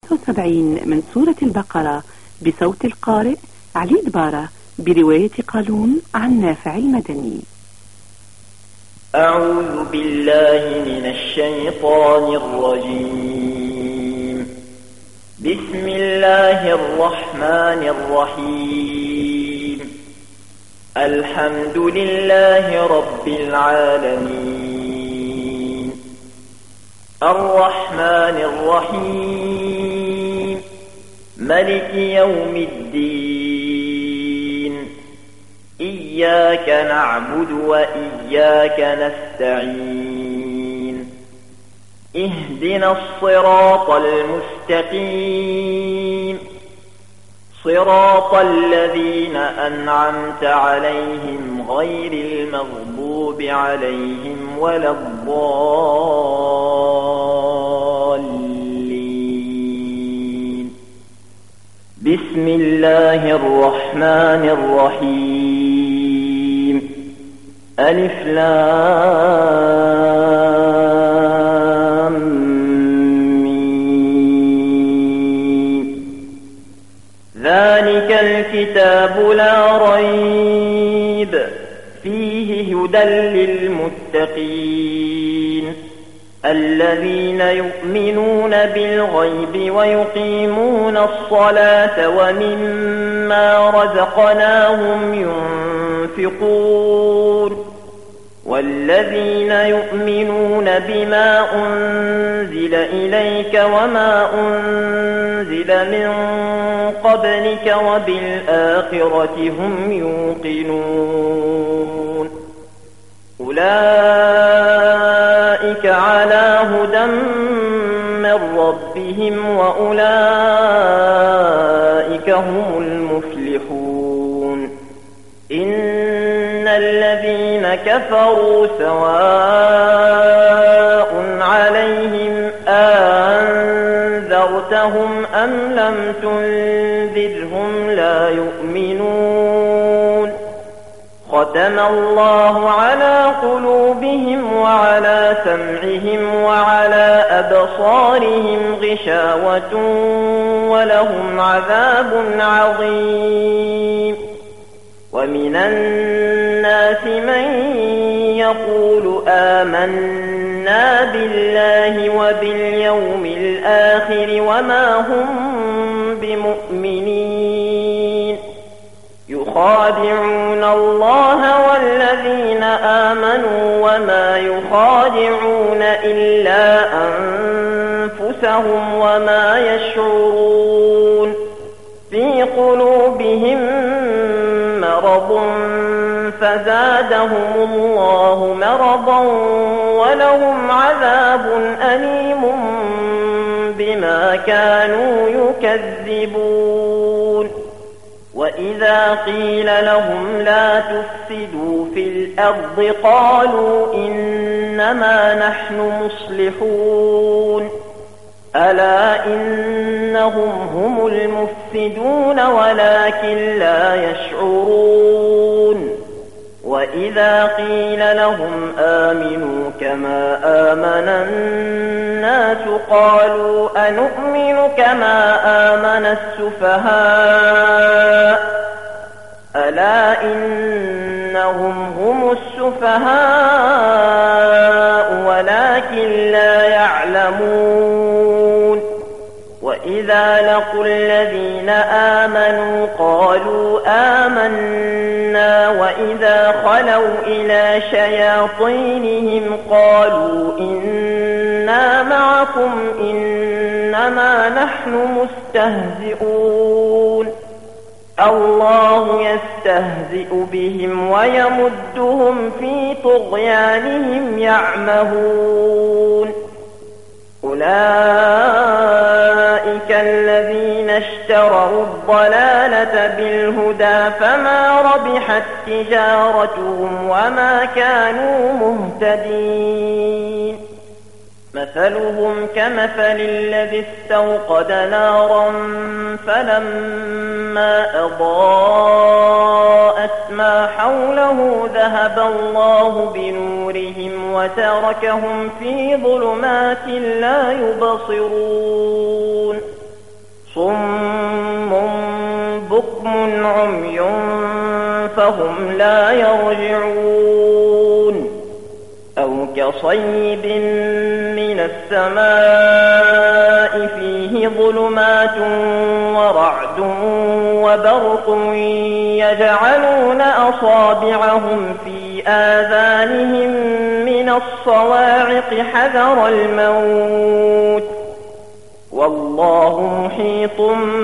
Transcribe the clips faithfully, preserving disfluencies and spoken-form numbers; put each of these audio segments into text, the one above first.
وسبعين من سورة البقرة بصوت القارئ علي دبارة برواية قالون عن نافع المدني. أعوذ بالله من الشيطان الرجيم. بسم الله الرحمن الرحيم. الحمد لله رب العالمين. الرحمن الرحيم. ملك يوم الدين. إياك نعبد وإياك نستعين. اهدنا الصراط المستقيم. صراط الذين أنعمت عليهم غير المغضوب عليهم ولا الضالين. بسم الله الرحمن الرحيم. ألف لام ميم. ذلك الكتاب لا ريب فيه هدى للمتقين الذين يؤمنون بالغيب ويقيمون الصلاة ومما رزقناهم ينفقون والذين يؤمنون بما أنزل إليك وما أنزل من قبلك وبالآخرة هم يوقنون. أولئك على هدى من ربهم وأولئك هم المفلحون. إن الذين كفروا سواء عليهم أنذرتهم أم لم تنذرهم لا يؤمنون. ختم الله على قلوبهم وعلى سمعهم وعلى أبصارهم غشاوة ولهم عذاب عظيم. ومن الناس من يقول آمنا بالله وباليوم الآخر وما هم بمؤمنين. يخادعون الله والذين آمنوا وما يخادعون إلا أنفسهم وما يشعرون. في قلوبهم مرض فزادهم الله مرضا ولهم عذاب أليم بما كانوا يكذبون. وإذا قيل لهم لا تفسدوا في الأرض قالوا إنما نحن مصلحون. ألا إنهم هم المفسدون ولكن لا يشعرون. وإذا قيل لهم آمنوا كما آمن الناس قالوا أنؤمن كما آمن السفهاء. ألا إنهم هم السفهاء ولكن لا يعلمون. وإذا لقوا الذين آمنوا قالوا آمنا وإذا خلوا إلى شياطينهم قالوا إنا معكم إنما نحن مستهزئون. الله يستهزئ بهم ويمدهم في طغيانهم يعمهون. أولئك الذين اشتروا الضلالة بالهدى فما ربحت تجارتهم وما كانوا مهتدين. مثلهم كمثل الذي استوقد نارا فلما أضاءت ما حوله ذهب الله بنورهم وتركهم في ظلمات لا يبصرون. بكم عمي فهم لا يرجعون أو كصيب من السماء فيه ظلمات ورعد وبرق يجعلون أصابعهم في آذانهم من الصواعق حذر الموت والله محيط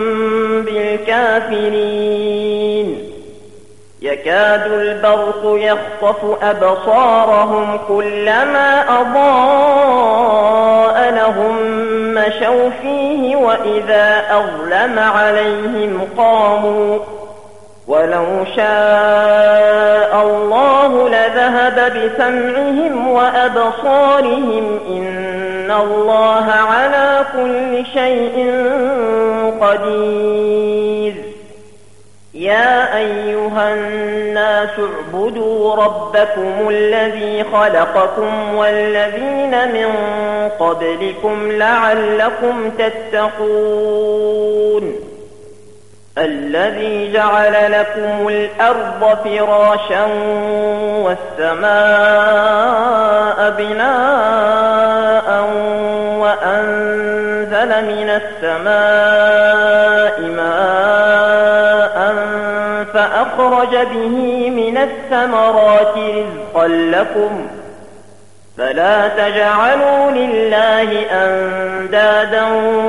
بالكافرين يكاد البرق يخطف أبصارهم كلما أضاء لهم مشوا فيه وإذا أظلم عليهم قاموا ولو شاء الله لذهب بسمعهم وأبصارهم إن الله على كل شيء قدير يا أيها الناس اعبدوا ربكم الذي خلقكم والذين من قبلكم لعلكم تتقون الذي جعل لكم الأرض فراشا والسماء بناء وأنزل من السماء ماء فأخرج به من الثمرات رزقا لكم فلا تجعلوا لله أندادا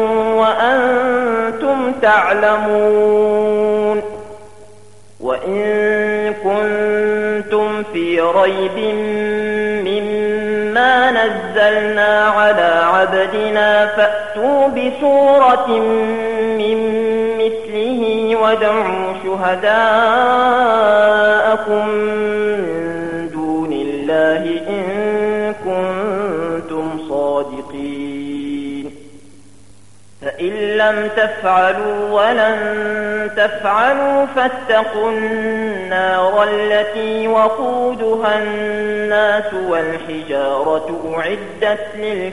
وأنتم تعلمون وإن كنتم في ريب مما نزلنا على عبدنا فأتوا بسورة من مثله وادعوا شهداءكم من دون الله إن كنتم صادقين فإن لم تفعلوا ولن تفعلوا فاتقوا النار التي وقودها الناس والحجارة أعدت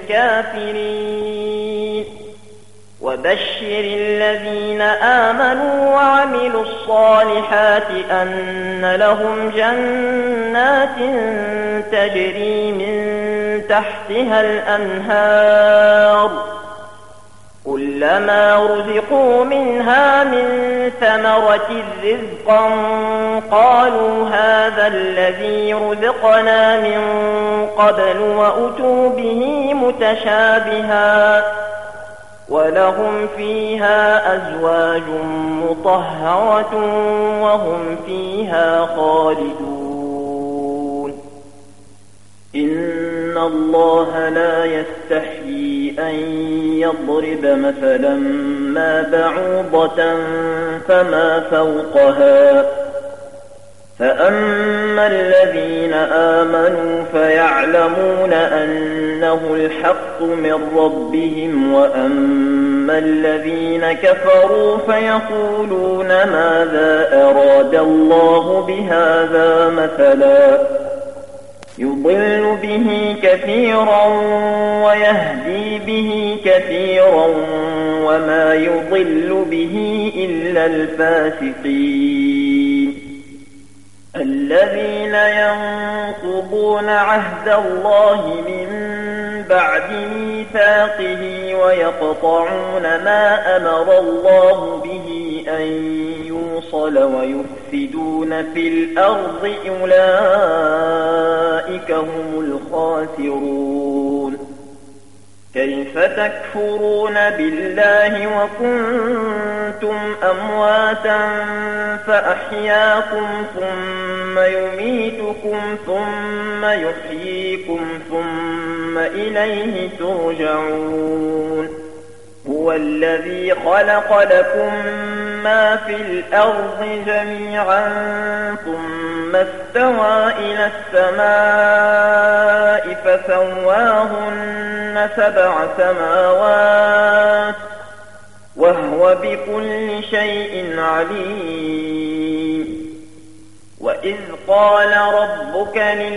للكافرين وبشر الذين آمنوا وعملوا الصالحات أن لهم جنات تجري من تحتها الأنهار كلما رزقوا منها من ثمرة رزقا قالوا هذا الذي رزقنا من قبل وأتوا به متشابها ولهم فيها أزواج مطهرة وهم فيها خالدون إن الله لا يستحيي أن يضرب مثلا ما بعوضة فما فوقها فأما الذين آمنوا فيعلمون أنه الحق من ربهم وأما الذين كفروا فيقولون ماذا أراد الله بهذا مثلا يضل به كثيرا ويهدي به كثيرا وما يضل به إلا الفاسقين الذين ينقضون عهد الله من بعد ميثاقه ويقطعون ما أمر الله به أن يوصل ويفسدون في الأرض أولئك هم الخاسرون كيف تكفرون بالله وكنتم أمواتا فأحياكم ثم يميتكم ثم يحييكم ثم إليه ترجعون هو الذي خلق لكم ما في الأرض جميعا ثم استوى إلى السماء فسواهن سبع سماوات وهو بكل شيء عليم وإذ قال ربك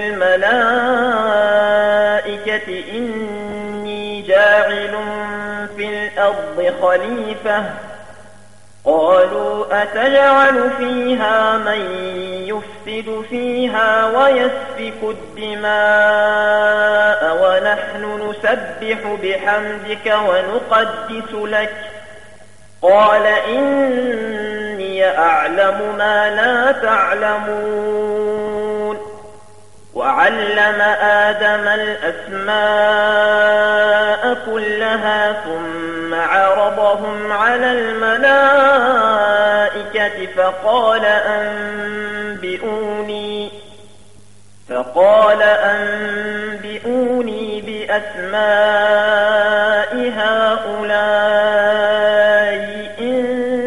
للملائكة إني جاعل في الأرض خليفة قالوا أتجعل فيها من يفسد فيها ويسفك الدماء ونحن نسبح بحمدك ونقدس لك قال إني أعلم ما لا تعلمون وعلم آدم الأسماء كلها ثم عرضهم على الملائكة فقال أنبئوني فقال أنبئوني بأسماء هؤلاء إن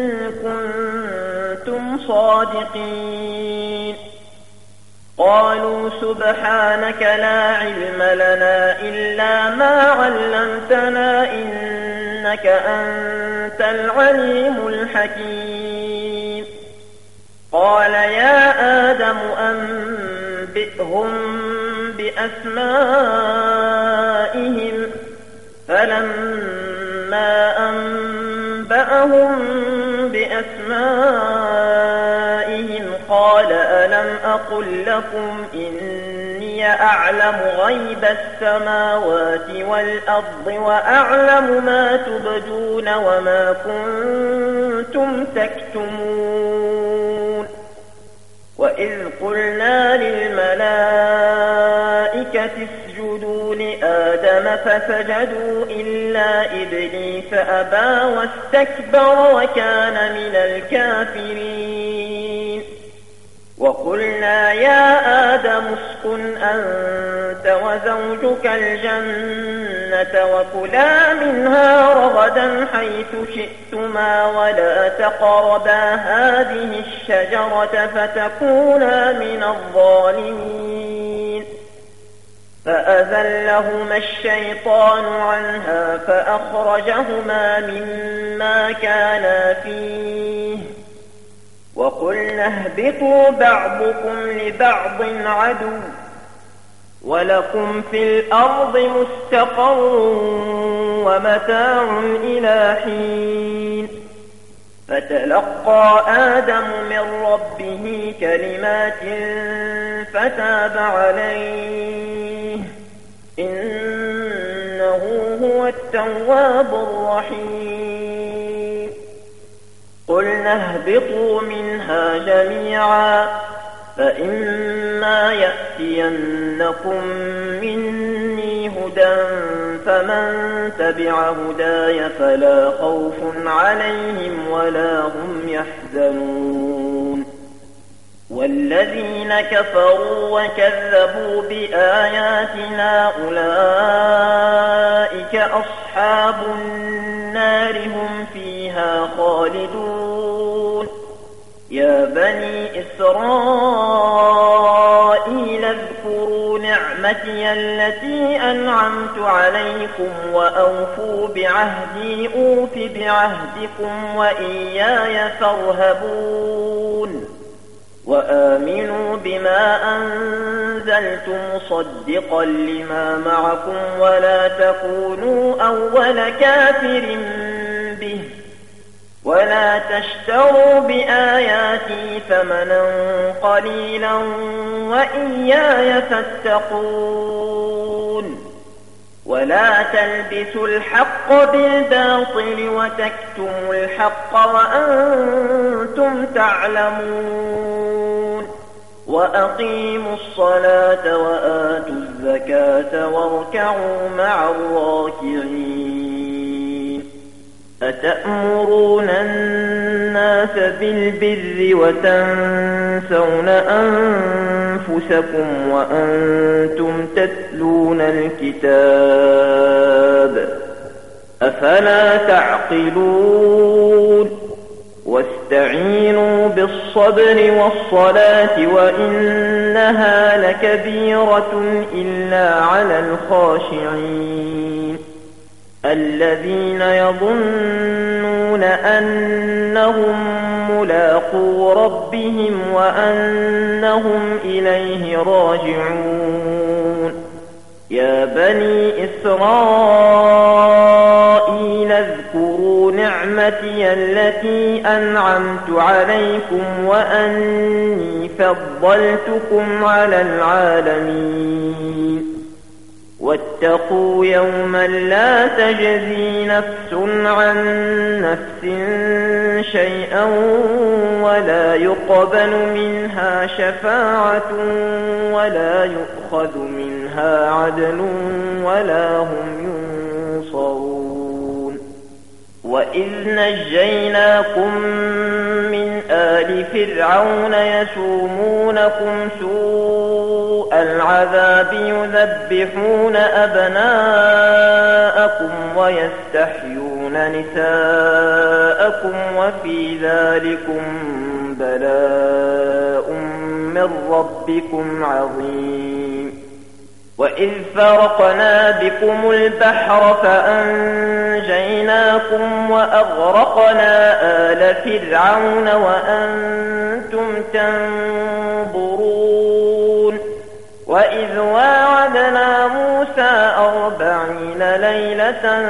كنتم صادقين قالوا سبحانك لا علم لنا إلا ما علمتنا إنك أنت العليم الحكيم قال يا آدم أنبئهم بأسمائهم فلما أنبأهم بأسمائهم قال ألم أقل لكم إني أعلم غيب السماوات والأرض وأعلم ما تبدون وما كنتم تكتمون وإذ قلنا للملائكة اسجدوا لآدم فسجدوا إلا إبليس أبى واستكبر وكان من الكافرين وقلنا يا آدم اسكن أنت وزوجك الجنة وكلا منها رغدا حيث شئتما ولا تقربا هذه الشجرة فتكونا من الظالمين فأزلهما الشيطان عنها فأخرجهما مما كانا فيه وقلنا اهبطوا بعضكم لبعض عدو ولكم في الأرض مستقر ومتاع إلى حين فتلقى آدم من ربه كلمات فتاب عليه إنه هو التواب الرحيم قلنا اهبطوا منها جميعا فإما يأتينكم مني هدى فمن تبع هداي فلا خوف عليهم ولا هم يحزنون والذين كفروا وكذبوا بآياتنا أولئك أصحاب النار هم فيها خالدون يا بني إسرائيل اذكروا نعمتي التي أنعمت عليكم وأوفوا بعهدي أوف بعهدكم وإياي فارهبون وآمنوا بما أنزلت مصدقا لما معكم ولا تكونوا أول كافر به ولا تشتروا بآياتي ثمنا قليلا وإياي فاتقون ولا تلبسوا الحق بالباطل وتكتموا الحق وأنتم تعلمون وأقيموا الصلاة وآتوا الزكاة واركعوا مع الراكعين أتأمرون الناس بالبر وتنسون أنفسكم وأنتم تتلون الكتاب أفلا تعقلون واستعينوا بالصبر والصلاة وإنها لكبيرة إلا على الخاشعين الذين يظنون أنهم ملاقو ربهم وأنهم إليه راجعون يا بني إسرائيل إسرائيل اذكروا نعمتي التي أنعمت عليكم وأني فضلتكم على العالمين واتقوا يوما لا تجزي نفس عن نفس شيئا ولا يقبل منها شفاعة ولا يؤخذ منها عدل ولا هم ينصرون وإذ نجيناكم من آل فرعون يسومونكم سوء العذاب يذبحون أبناءكم ويستحيون نساءكم وفي ذلكم بلاء من ربكم عظيم وإذ فرقنا بكم البحر فأنجيناكم وأغرقنا آل فرعون وأنتم تنظرون وإذ واعدنا موسى أربعين ليلة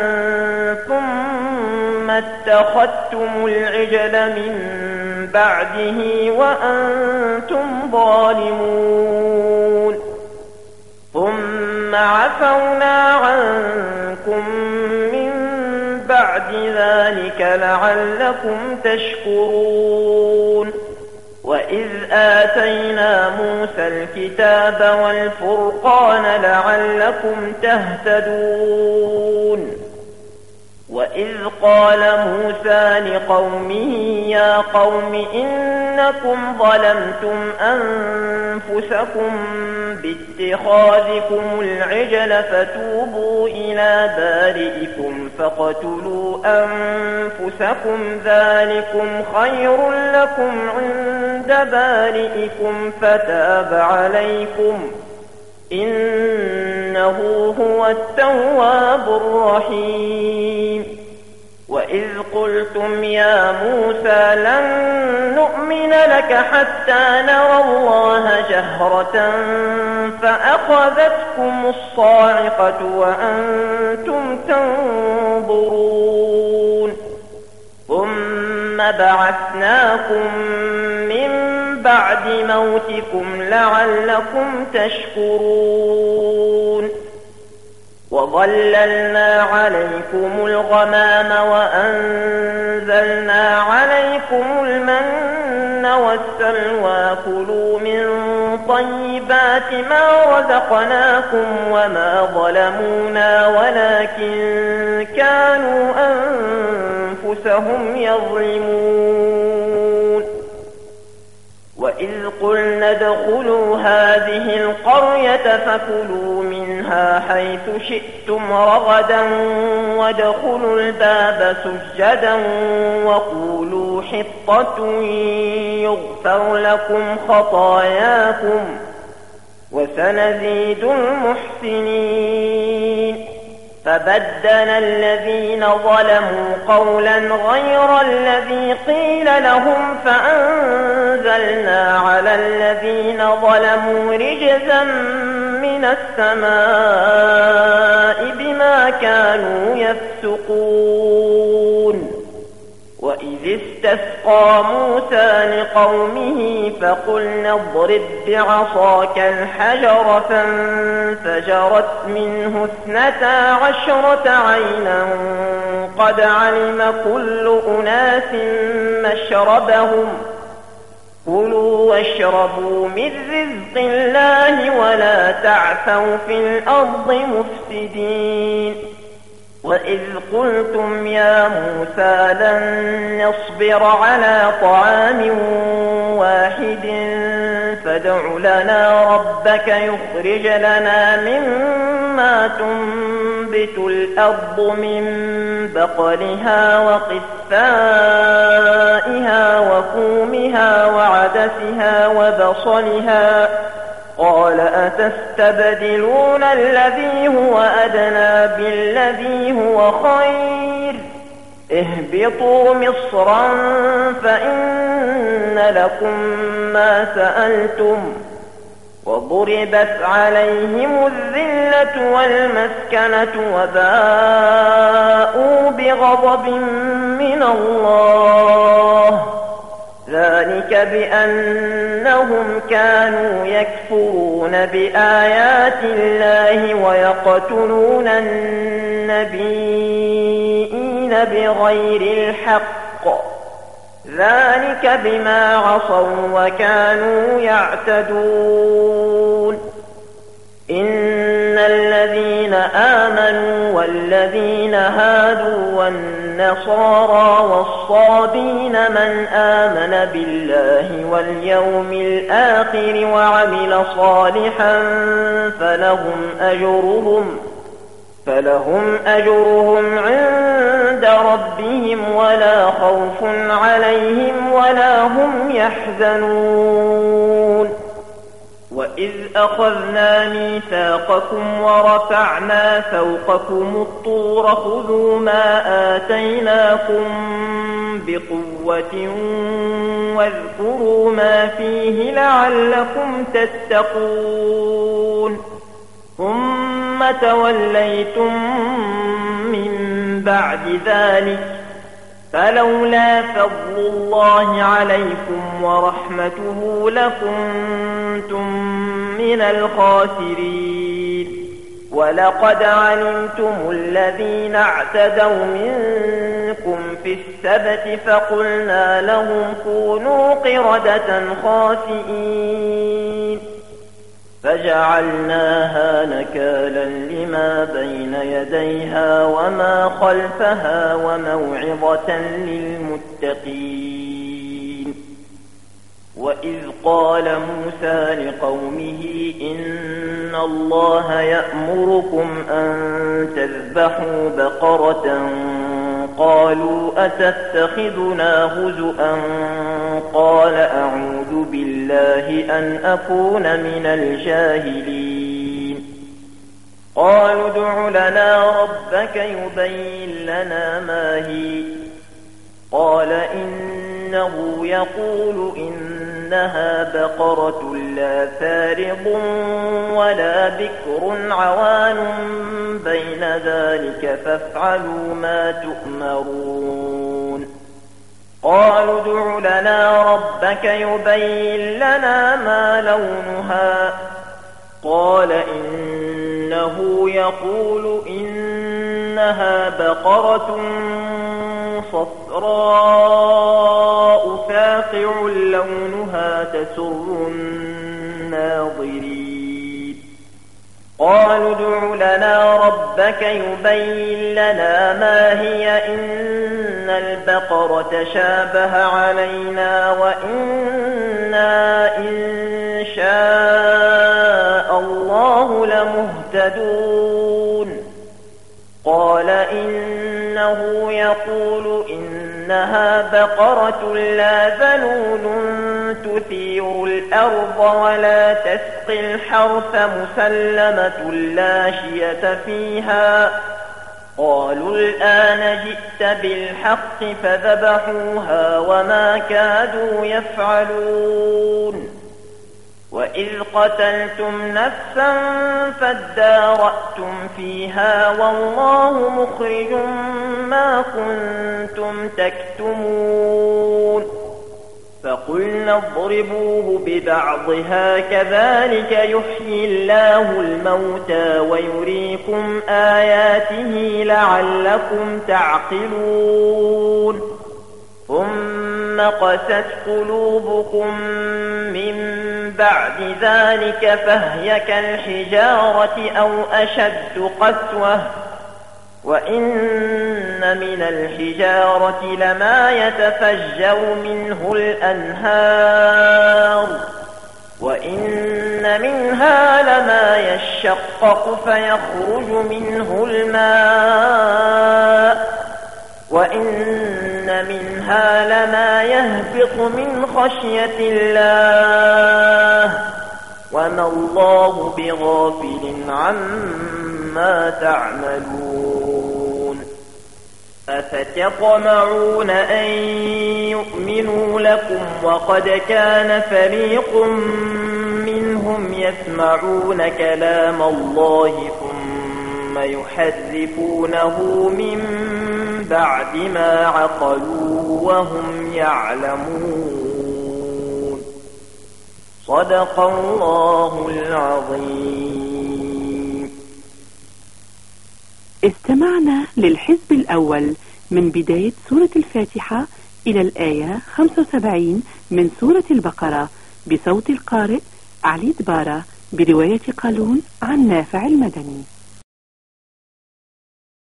ثم اتخذتم العجل من بعده وأنتم ظالمون ثم عفونا عنكم من بعد ذلك لعلكم تشكرون وإذ آتينا موسى الكتاب والفرقان لعلكم تهتدون وإذ قال موسى لقومه يا قوم إنكم ظلمتم أنفسكم باتخاذكم العجل فتوبوا إلى بارئكم فاقتلوا أنفسكم ذلكم خير لكم عند بارئكم فتاب عليكم إنه هو التواب الرحيم وإذ قلتم يا موسى لن نؤمن لك حتى نرى الله جهرة فأخذتكم الصاعقة وأنتم تنظرون ثم بعثناكم من بعد موتكم لعلكم تشكرون وظللنا عليكم الغمام وأنزلنا عليكم المن والسلوى كلوا من طيبات ما رزقناكم وما ظلمونا ولكن كانوا أنفسهم يظلمون وإذ قلنا ادخلوا هذه القرية فكلوا منها حيث شئتم رغدا وادخلوا الباب سجدا وقولوا حطة يغفر لكم خطاياكم وسنزيد المحسنين فبدل الذين ظلموا قولا غير الذي قيل لهم فأنزلنا على الذين ظلموا رجزا من السماء بما كانوا يفسقون وإذ استسقى موسى لقومه فقلنا اضرب بعصاك الحجر فانفجرت منه اثنتا عشرة عينا قد علم كل أناس مشربهم كلوا واشربوا من رزق الله ولا تعثوا في الأرض مفسدين وإذ قلتم يا موسى لن نصبر على طعام واحد فادع لنا ربك يخرج لنا مما تنبت الأرض من بقلها وقثائها وفومها وعدسها وبصلها قال أتستبدلون الذي هو أدنى بالذي هو خير اهبطوا مصرا فإن لكم ما سألتم وضربت عليهم الذلة والمسكنة وباءوا بغضب من الله ذلك بأنهم كانوا يكفرون بآيات الله ويقتلون النبيين بغير الحق ذلك بما عصوا وكانوا يعتدون إن الذين آمنوا والذين هادوا والنصارى والصابين من آمن بالله واليوم الآخر وعمل صالحا فلهم أجرهم فلهم أجرهم عند ربهم ولا خوف عليهم ولا هم يحزنون وإذ أخذنا ميثاقكم ورفعنا فوقكم الطور خذوا ما آتيناكم بقوة واذكروا ما فيه لعلكم تتقون ثم توليتم من بعد ذلك فلولا فضل الله عليكم ورحمته لكنتم من الخاسرين ولقد علمتم الذين اعتدوا منكم في السبت فقلنا لهم كونوا قردة خاسئين فجعلناها نكالا لما بين يديها وما خلفها وموعظة للمتقين وإذ قال موسى لقومه إن الله يأمركم أن تذبحوا بقرة قالوا أتتخذنا هزؤا قال أعوذ بالله أن أكون من الجاهلين قالوا ادع لنا ربك يبين لنا ما هي قال إنه يقول إنها بقرة لا فارض ولا بكر عوان بين ذلك فافعلوا ما تؤمرون قالوا ادع لنا ربك يبين لنا ما لونها قال إنه يقول إنها بقرة صفراء فاقع لونها تسر الناظرين قالوا ادع لنا ربك يبين لنا ما هي إن البقرة شابه علينا وإنا إن شاء الله لمهتدون قال إنه يقول إنها بقرة لا ذلول تثير الأرض ولا تسقي الحرث مسلمة لا شية فيها قالوا الآن جئت بالحق فذبحوها وما كادوا يفعلون وإذ قتلتم نفسا فادارأتم فيها والله مخرج ما كنتم تكتمون فقلنا اضربوه ببعضها كذلك يحيي الله الموتى ويريكم آياته لعلكم تعقلون ثم قست قلوبكم من بعد ذلك فهي كالحجارة أو أشد قسوة وإن من الحجارة لما يتفجر منه الأنهار وإن منها لما يشقق فيخرج منه الماء وإن منها لما يهبط من خشية الله وما الله بغافل عما تعملون أفتطمعون أن يؤمنوا لكم وقد كان فريق منهم منهم يسمعون كلام الله ثم يحرفونه من بعد ما عقلوه وهم يعلمون. صدق الله العظيم. استمعنا للحزب الأول من بداية سورة الفاتحة إلى الآية خمسة وسبعين من سورة البقرة بصوت القارئ علي دبارة برواية قالون عن نافع المدني.